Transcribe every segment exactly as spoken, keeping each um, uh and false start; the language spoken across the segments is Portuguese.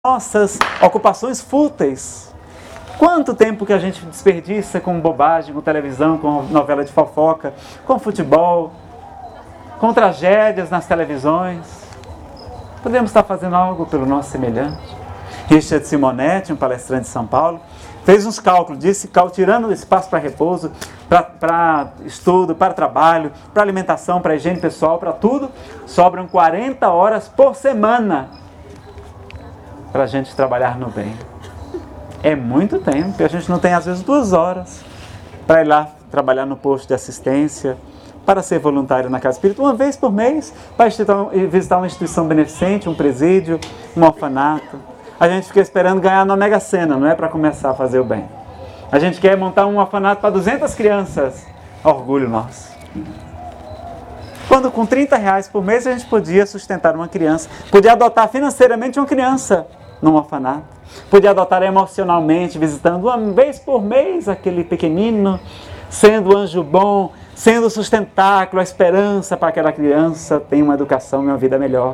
nossas ocupações fúteis. Quanto tempo que a gente desperdiça com bobagem, com televisão, com novela de fofoca, com futebol, com tragédias nas televisões. Podemos estar fazendo algo pelo nosso semelhante. Richard Simonetti, um palestrante de São Paulo, fez uns cálculos, disse que tirando espaço para repouso, para estudo, para trabalho, para alimentação, para higiene pessoal, para tudo, sobram quarenta horas por semana para a gente trabalhar no bem. É muito tempo, e a gente não tem às vezes duas horas para ir lá trabalhar no posto de assistência, para ser voluntário na Casa Espírita, uma vez por mês, para visitar uma instituição beneficente, um presídio, um orfanato. A gente fica esperando ganhar na Mega Sena, não é para começar a fazer o bem. A gente quer montar um orfanato para duzentas crianças. Orgulho nosso. Quando com trinta reais por mês a gente podia sustentar uma criança, podia adotar financeiramente uma criança num orfanato, podia adotar emocionalmente, visitando uma vez por mês aquele pequenino, sendo anjo bom, sendo sustentáculo, a esperança para aquela criança ter uma educação e uma vida melhor.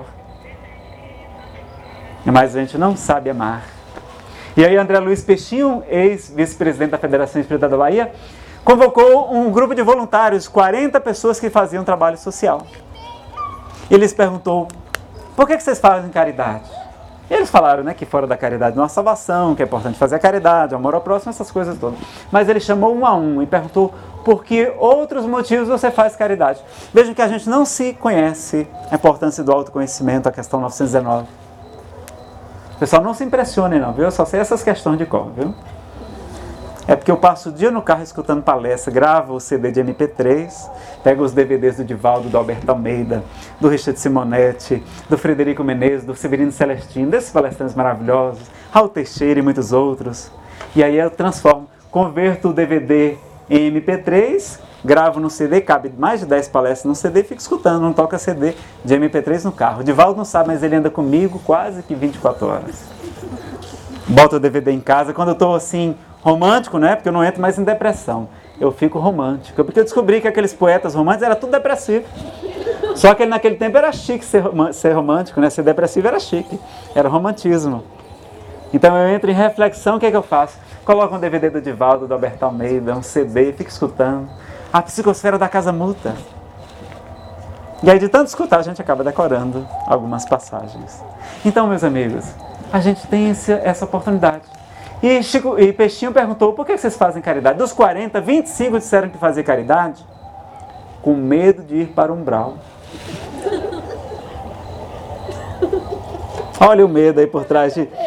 Mas a gente não sabe amar. E aí André Luiz Peixinho, ex-vice-presidente da Federação Espírita da Bahia, convocou um grupo de voluntários, quarenta pessoas que faziam trabalho social. Ele lhes perguntou, por que vocês fazem caridade? E eles falaram, né, que fora da caridade não há salvação, que é importante fazer a caridade, o amor ao próximo, essas coisas todas. Mas ele chamou um a um e perguntou por que outros motivos você faz caridade. Vejam que a gente não se conhece, a importância do autoconhecimento, a questão novecentos e dezenove. Pessoal, não se impressionem não, viu? Eu só sei essas questões de cor, viu? É porque eu passo o dia no carro escutando palestra, gravo o C D de M P três, pego os D V Ds do Divaldo, do Alberto Almeida, do Richard Simonetti, do Frederico Menezes, do Severino Celestino, desses palestrantes maravilhosos, Raul Teixeira e muitos outros. E aí eu transformo, converto o D V D em M P três, gravo no C D, cabe mais de dez palestras no C D, fico escutando, não toca C D de M P três no carro. O Divaldo não sabe, mas ele anda comigo quase que vinte e quatro horas. Boto o D V D em casa, quando eu estou assim, romântico, né? Porque eu não entro mais em depressão. Eu fico romântico. Porque eu descobri que aqueles poetas românticos era tudo depressivo. Só que naquele tempo era chique ser, ser romântico, né? Ser depressivo era chique. Era romantismo. Então eu entro em reflexão, o que é que eu faço? Coloco um D V D do Divaldo, do Alberto Almeida, um C D, fico escutando. A psicosfera da Casa Muta. E aí de tanto escutar, a gente acaba decorando algumas passagens. Então, meus amigos, a gente tem esse, essa oportunidade. E, Chico, e Peixinho perguntou, por que vocês fazem caridade? Dos quarenta, vinte e cinco disseram que faziam caridade com medo de ir para o umbral. Olha o medo aí por trás de...